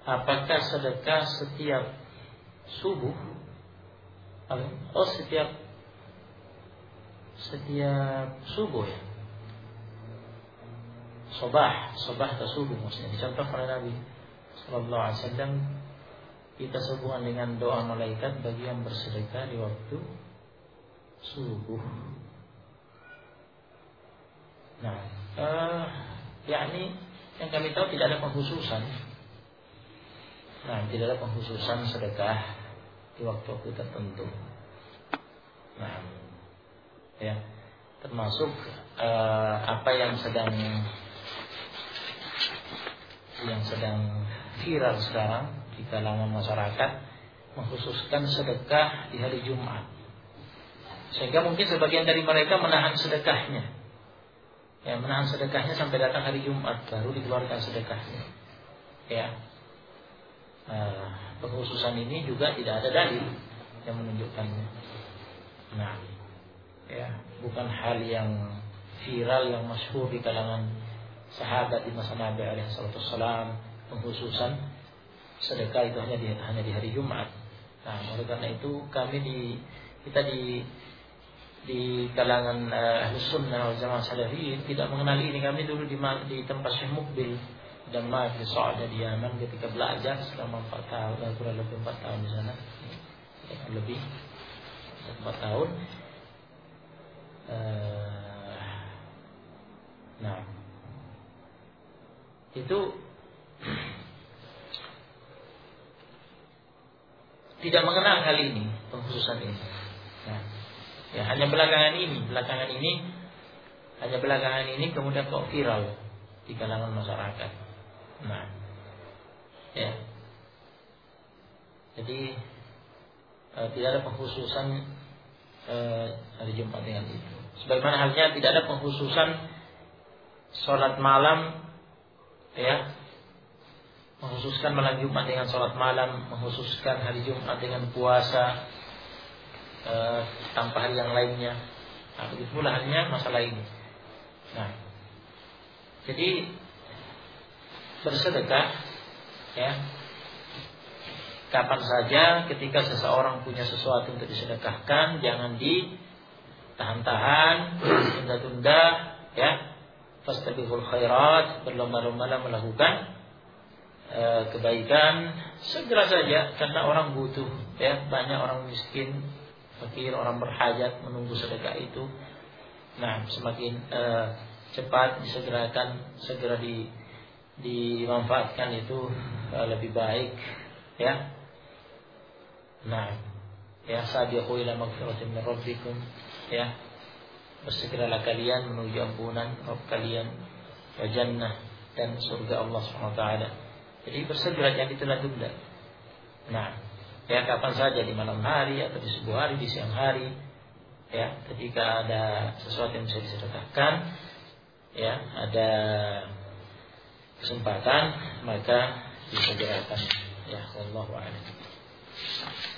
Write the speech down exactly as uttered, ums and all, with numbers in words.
apakah sedekah setiap subuh? Oh, setiap setiap subuh ya. Sobah, sobah atau subuh maksudnya. Dicontohkan oleh Nabi Sallallahu Alaihi Wasallam, kita sehubungan dengan doa malaikat bagi yang bersedekah di waktu subuh. Nah, uh, yakni yang kami tahu tidak ada pengkhususan. Nah, tidak ada pengkhususan sedekah di waktu-waktu tertentu. Nah, ya, termasuk uh, apa yang sedang yang sedang viral sekarang di kalangan masyarakat, mengkhususkan sedekah di hari Jumat, sehingga mungkin sebagian dari mereka menahan sedekahnya, ya, menahan sedekahnya sampai datang hari Jumat baru dikeluarkan sedekahnya. Ya, uh, pengkhususan ini juga tidak ada dalil yang menunjukkannya. Nah, ya, bukan hal yang viral yang masyhur di kalangan sahabat di masa Nabi alaihi wasallam, pengkhususan sedekah itu hanya di hanya di hari Jumat. Nah, oleh karena itu kami di kita di di kalangan uh, Ahlus Sunnah wal Jamaah Salafiyin tidak mengenali ini. Kami dulu di di tempat Syekh Mukbil dan di Saudi di Yaman ketika belajar selama empat tahun, kurang lebih empat tahun di sana, lebih empat tahun. Uh, nah, itu tidak mengenal hal ini, pengkhususan ini. Nah, ya, hanya belakangan ini, belakangan ini, hanya belakangan ini kemudian kok viral di kalangan masyarakat. Nah, ya, jadi eh, tidak ada pengkhususan eh, hari Jumat dengan itu. Sebagaimana halnya tidak ada pengkhususan sholat malam, ya, mengkhususkan malam Jumat dengan sholat malam, mengkhususkan hari Jumat dengan puasa e, tanpa hari yang lainnya. Nah, begitu pula halnya masalah ini. Nah, jadi bersedekah, ya, kapan saja ketika seseorang punya sesuatu untuk disedekahkan, jangan ditahan-tahan, tunda-tunda, ya. Fastabiqul khairat, berlomba-lomba melakukan e, kebaikan segera saja, karena orang butuh, ya, banyak orang miskin, fakir, orang berhajat menunggu sedekah itu. Nah, semakin e, cepat disegerakan, segera di, dimanfaatkan itu e, lebih baik, ya. Nah, ya, sabiqu ila magfiratin min rabbikum, ya, bersegeralah kalian menuju ampunan Rabb kalian, wa jannah, dan surga Allah subhanahu wa taala. Jadi bersegera, jangan ditunda-tunda. Nah, ya, kapan saja, di malam hari atau di subuh hari, di siang hari, ya, ketika ada sesuatu yang bisa disedekahkan, ya, ada kesempatan, maka disegerakan, ya, wallahu a'lam.